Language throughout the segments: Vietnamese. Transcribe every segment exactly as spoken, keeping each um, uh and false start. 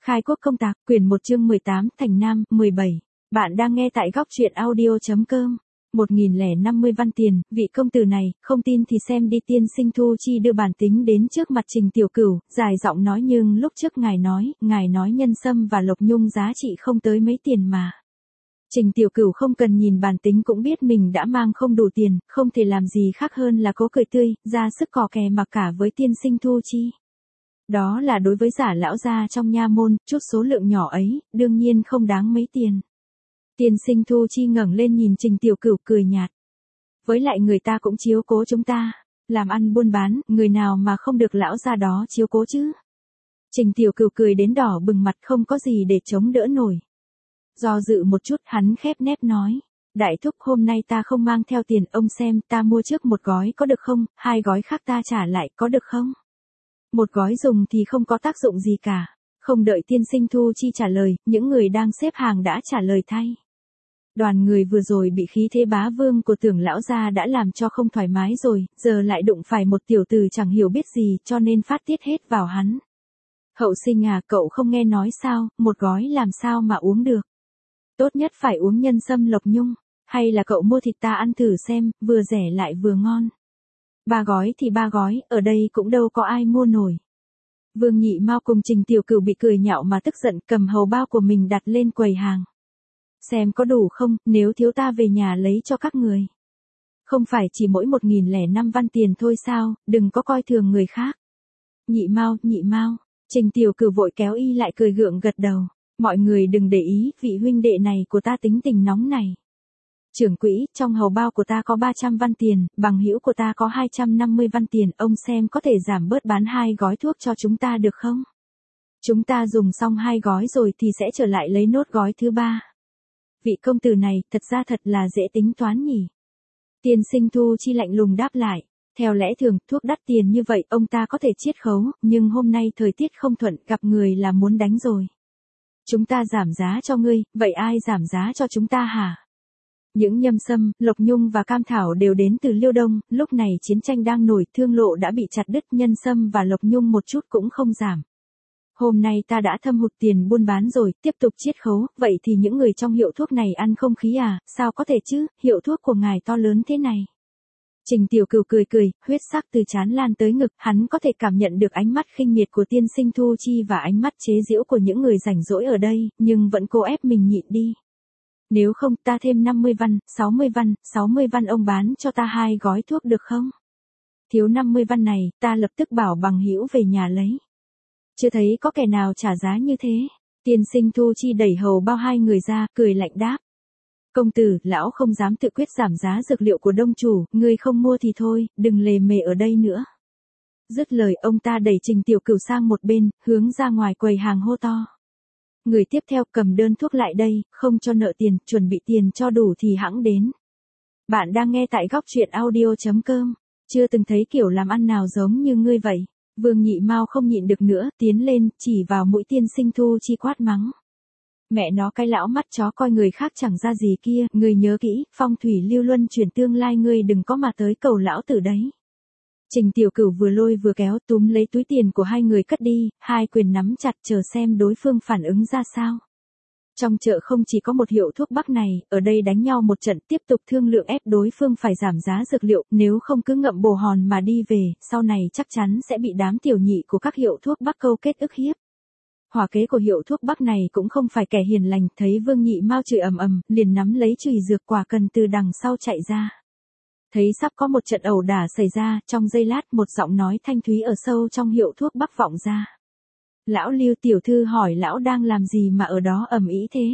Khai quốc công tạc, quyển một chương mười tám, Thành Nam, mười bảy. Bạn đang nghe tại góc truyện audio.com. một nghìn lẻ năm mươi văn tiền, vị công tử này, không tin thì xem đi. Tiên sinh Thu Chi đưa bản tính đến trước mặt Trình Tiểu Cửu, dài giọng nói nhưng lúc trước ngài nói, ngài nói nhân sâm và lộc nhung giá trị không tới mấy tiền mà. Trình Tiểu Cửu không cần nhìn bản tính cũng biết mình đã mang không đủ tiền, không thể làm gì khác hơn là cố cười tươi, ra sức cò kè mặc cả với tiên sinh Thu Chi. Đó là đối với giả lão gia trong nha môn, chút số lượng nhỏ ấy, đương nhiên không đáng mấy tiền. Tiên sinh Thu Chi ngẩng lên nhìn Trình Tiểu Cửu cười nhạt. Với lại người ta cũng chiếu cố chúng ta, làm ăn buôn bán, người nào mà không được lão gia đó chiếu cố chứ. Trình Tiểu Cửu cười đến đỏ bừng mặt không có gì để chống đỡ nổi. Do dự một chút hắn khép nép nói. Đại thúc hôm nay ta không mang theo tiền, ông xem ta mua trước một gói có được không, hai gói khác ta trả lại có được không? Một gói dùng thì không có tác dụng gì cả. Không đợi tiên sinh Thu Chi trả lời, những người đang xếp hàng đã trả lời thay. Đoàn người vừa rồi bị khí thế bá vương của Tưởng lão gia đã làm cho không thoải mái rồi, giờ lại đụng phải một tiểu tử chẳng hiểu biết gì cho nên phát tiết hết vào hắn. Hậu sinh à, cậu không nghe nói sao, một gói làm sao mà uống được. Tốt nhất phải uống nhân sâm lộc nhung, hay là cậu mua thịt ta ăn thử xem, vừa rẻ lại vừa ngon. Ba gói thì ba gói, ở đây cũng đâu có ai mua nổi. Vương Nhị Mao cùng Trình Tiểu Cửu bị cười nhạo mà tức giận, cầm hầu bao của mình đặt lên quầy hàng. Xem có đủ không, nếu thiếu ta về nhà lấy cho các người. Không phải chỉ mỗi một nghìn lẻ năm văn tiền thôi sao, đừng có coi thường người khác. Nhị Mao, Nhị Mao, Trình Tiểu Cửu vội kéo y lại cười gượng gật đầu. Mọi người đừng để ý, vị huynh đệ này của ta tính tình nóng này. Trưởng quỹ, trong hầu bao của ta có ba trăm văn tiền, bằng hữu của ta có hai trăm năm mươi văn tiền, ông xem có thể giảm bớt bán hai gói thuốc cho chúng ta được không? Chúng ta dùng xong hai gói rồi thì sẽ trở lại lấy nốt gói thứ ba. Vị công tử này, thật ra thật là dễ tính toán nhỉ. Tiên sinh Thu Chi lạnh lùng đáp lại. Theo lẽ thường, thuốc đắt tiền như vậy ông ta có thể chiết khấu, nhưng hôm nay thời tiết không thuận, gặp người là muốn đánh rồi. Chúng ta giảm giá cho ngươi, vậy ai giảm giá cho chúng ta hả? Những nhâm sâm, lộc nhung và cam thảo đều đến từ Liêu Đông, lúc này chiến tranh đang nổi, thương lộ đã bị chặt đứt, nhân sâm và lộc nhung một chút cũng không giảm. Hôm nay ta đã thâm hụt tiền buôn bán rồi, tiếp tục chiết khấu, vậy thì những người trong hiệu thuốc này ăn không khí à, sao có thể chứ, hiệu thuốc của ngài to lớn thế này. Trình Tiểu Cửu cười cười, huyết sắc từ trán lan tới ngực, hắn có thể cảm nhận được ánh mắt khinh miệt của tiên sinh Thu Chi và ánh mắt chế giễu của những người rảnh rỗi ở đây, nhưng vẫn cố ép mình nhịn đi. Nếu không ta thêm năm mươi văn, sáu mươi văn, sáu mươi văn ông bán cho ta hai gói thuốc được không? Thiếu năm mươi văn này, ta lập tức bảo bằng hữu về nhà lấy. Chưa thấy có kẻ nào trả giá như thế. Tiên sinh Thu Chi đẩy hầu bao hai người ra, cười lạnh đáp. Công tử, lão không dám tự quyết giảm giá dược liệu của đông chủ, ngươi không mua thì thôi, đừng lề mề ở đây nữa. Dứt lời ông ta đẩy Trình Tiểu Cửu sang một bên, hướng ra ngoài quầy hàng hô to. Người tiếp theo cầm đơn thuốc lại đây, không cho nợ tiền, chuẩn bị tiền cho đủ thì hẵng đến. Bạn đang nghe tại góc truyện audio.com, chưa từng thấy kiểu làm ăn nào giống như ngươi vậy. Vương Nhị Mao không nhịn được nữa, tiến lên, chỉ vào mũi tiên sinh Thu Chi quát mắng. Mẹ nó cái lão mắt chó coi người khác chẳng ra gì kia, ngươi nhớ kỹ, phong thủy lưu luân chuyển tương lai ngươi đừng có mà tới cầu lão tử đấy. Trình Tiểu Cửu vừa lôi vừa kéo túm lấy túi tiền của hai người cất đi, hai quyền nắm chặt chờ xem đối phương phản ứng ra sao. Trong chợ không chỉ có một hiệu thuốc bắc này, ở đây đánh nhau một trận tiếp tục thương lượng ép đối phương phải giảm giá dược liệu, nếu không cứ ngậm bồ hòn mà đi về, sau này chắc chắn sẽ bị đám tiểu nhị của các hiệu thuốc bắc câu kết ức hiếp. Hỏa kế của hiệu thuốc bắc này cũng không phải kẻ hiền lành, thấy Vương Nhị Mao chửi ầm ầm, liền nắm lấy chùy dược quả cần từ đằng sau chạy ra. Thấy sắp có một trận ẩu đả xảy ra, trong giây lát một giọng nói thanh thúy ở sâu trong hiệu thuốc bắc vọng ra. Lão Lưu tiểu thư hỏi lão đang làm gì mà ở đó ầm ĩ thế?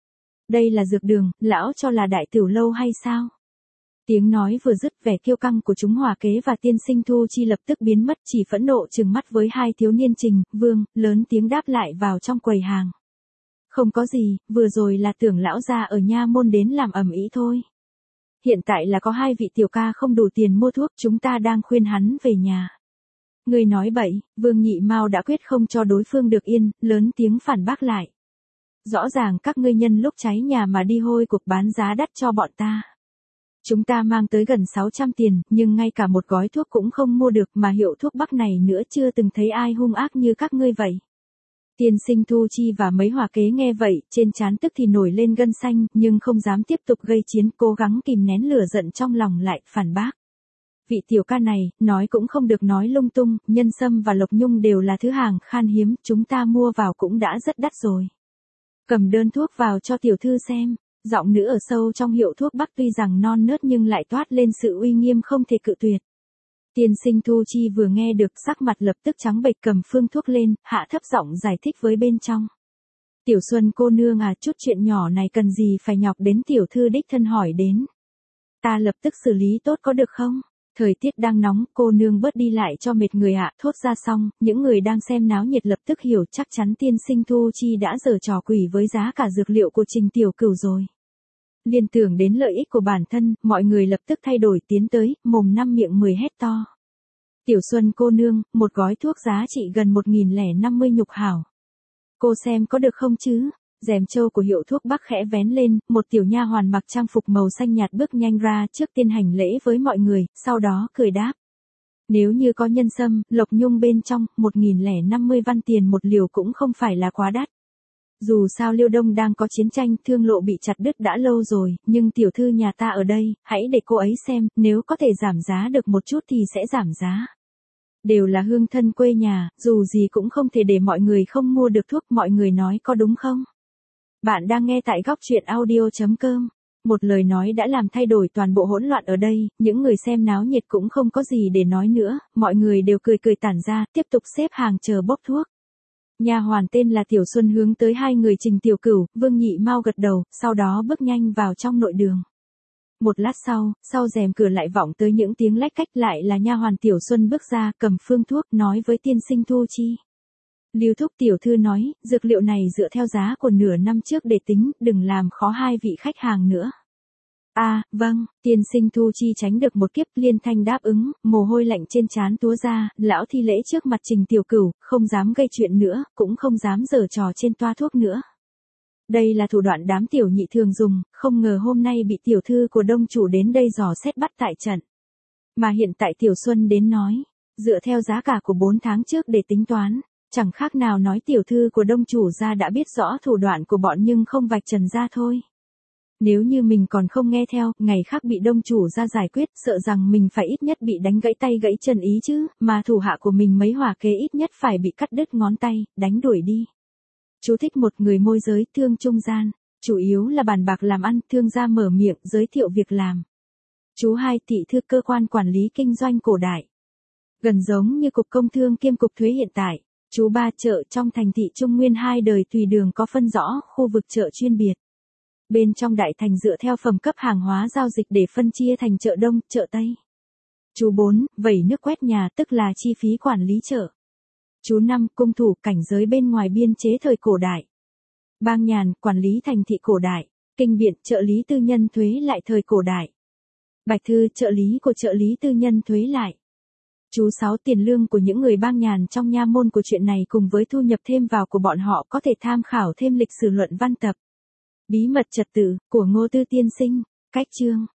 Đây là dược đường, lão cho là đại tiểu lâu hay sao? Tiếng nói vừa dứt, vẻ kiêu căng của chúng Hòa kế và tiên sinh Thu Chi lập tức biến mất, chỉ phẫn nộ trừng mắt với hai thiếu niên Trình, Vương, lớn tiếng đáp lại vào trong quầy hàng. Không có gì, vừa rồi là Tưởng lão gia ở nha môn đến làm ầm ĩ thôi. Hiện tại là có hai vị tiểu ca không đủ tiền mua thuốc, chúng ta đang khuyên hắn về nhà. Ngươi nói bậy, Vương Nhị Mao đã quyết không cho đối phương được yên, lớn tiếng phản bác lại. Rõ ràng các ngươi nhân lúc cháy nhà mà đi hôi cuộc bán giá đắt cho bọn ta. Chúng ta mang tới gần sáu trăm tiền, nhưng ngay cả một gói thuốc cũng không mua được mà hiệu thuốc bắc này nữa chưa từng thấy ai hung ác như các ngươi vậy. Tiên sinh Thu Chi và mấy hòa kế nghe vậy, trên trán tức thì nổi lên gân xanh, nhưng không dám tiếp tục gây chiến, cố gắng kìm nén lửa giận trong lòng lại, phản bác. Vị tiểu ca này, nói cũng không được nói lung tung, nhân sâm và lộc nhung đều là thứ hàng khan hiếm, chúng ta mua vào cũng đã rất đắt rồi. Cầm đơn thuốc vào cho tiểu thư xem. Giọng nữ ở sâu trong hiệu thuốc bắc tuy rằng non nớt nhưng lại toát lên sự uy nghiêm không thể cự tuyệt. Tiên sinh Thu Chi vừa nghe được sắc mặt lập tức trắng bệch, cầm phương thuốc lên, hạ thấp giọng giải thích với bên trong. Tiểu Xuân cô nương à, chút chuyện nhỏ này cần gì phải nhọc đến tiểu thư đích thân hỏi đến. Ta lập tức xử lý tốt có được không? Thời tiết đang nóng, cô nương bớt đi lại cho mệt người ạ. Thốt ra xong, những người đang xem náo nhiệt lập tức hiểu chắc chắn tiên sinh Thu Chi đã giở trò quỷ với giá cả dược liệu của Trình Tiểu Cửu rồi. Liên tưởng đến lợi ích của bản thân, mọi người lập tức thay đổi tiến tới, mồm năm miệng mười hét to. Tiểu Xuân cô nương, một gói thuốc giá trị gần một nghìn lẻ năm mươi nhục hảo. Cô xem có được không chứ? Rèm trâu của hiệu thuốc bắc khẽ vén lên, một tiểu nha hoàn mặc trang phục màu xanh nhạt bước nhanh ra trước tiên hành lễ với mọi người, sau đó cười đáp. Nếu như có nhân sâm, lộc nhung bên trong, một nghìn lẻ năm mươi văn tiền một liều cũng không phải là quá đắt. Dù sao Liêu Đông đang có chiến tranh, thương lộ bị chặt đứt đã lâu rồi, nhưng tiểu thư nhà ta ở đây, hãy để cô ấy xem, nếu có thể giảm giá được một chút thì sẽ giảm giá. Đều là hương thân quê nhà, dù gì cũng không thể để mọi người không mua được thuốc, mọi người nói có đúng không? Bạn đang nghe tại góc truyện audio chấm com. Một lời nói đã làm thay đổi toàn bộ hỗn loạn ở đây, những người xem náo nhiệt cũng không có gì để nói nữa, mọi người đều cười cười tản ra, tiếp tục xếp hàng chờ bốc thuốc. Nha hoàn tên là Tiểu Xuân hướng tới hai người Trình Tiểu Cửu, Vương Nhị Mau gật đầu, sau đó bước nhanh vào trong nội đường. Một lát sau, sau rèm cửa lại vọng tới những tiếng lách cách, lại là nha hoàn Tiểu Xuân bước ra, cầm phương thuốc, nói với tiên sinh Thu Chi. Lưu thúc tiểu thư nói, dược liệu này dựa theo giá của nửa năm trước để tính, đừng làm khó hai vị khách hàng nữa. À, vâng, tiên sinh Thu Chi tránh được một kiếp, liên thanh đáp ứng, mồ hôi lạnh trên trán túa ra, lão thi lễ trước mặt Trình Tiểu Cửu, không dám gây chuyện nữa, cũng không dám giở trò trên toa thuốc nữa. Đây là thủ đoạn đám tiểu nhị thường dùng, không ngờ hôm nay bị tiểu thư của đông chủ đến đây dò xét bắt tại trận. Mà hiện tại Tiểu Xuân đến nói, dựa theo giá cả của bốn tháng trước để tính toán. Chẳng khác nào nói tiểu thư của đông chủ gia đã biết rõ thủ đoạn của bọn nhưng không vạch trần ra thôi. Nếu như mình còn không nghe theo, ngày khác bị đông chủ gia giải quyết, sợ rằng mình phải ít nhất bị đánh gãy tay gãy chân ý chứ, mà thủ hạ của mình mấy hòa kế ít nhất phải bị cắt đứt ngón tay, đánh đuổi đi. Chú thích một người môi giới thương trung gian, chủ yếu là bàn bạc làm ăn, thương gia mở miệng giới thiệu việc làm. Chú hai thị thư cơ quan quản lý kinh doanh cổ đại. Gần giống như cục công thương kiêm cục thuế hiện tại. Chú ba chợ trong thành thị Trung Nguyên hai đời tùy đường có phân rõ khu vực chợ chuyên biệt. Bên trong đại thành dựa theo phẩm cấp hàng hóa giao dịch để phân chia thành chợ Đông, chợ Tây. Chú bốn, vẩy nước quét nhà tức là chi phí quản lý chợ. Chú năm, cung thủ cảnh giới bên ngoài biên chế thời cổ đại. Bang nhàn, quản lý thành thị cổ đại. Kinh biện, trợ lý tư nhân thuế lại thời cổ đại. Bạch thư, trợ lý của trợ lý tư nhân thuế lại. Chú sáu, tiền lương của những người bang nhàn trong nha môn của chuyện này cùng với thu nhập thêm vào của bọn họ có thể tham khảo thêm lịch sử luận văn tập. Bí mật trật tự của Ngô Tư tiên sinh, cách chương.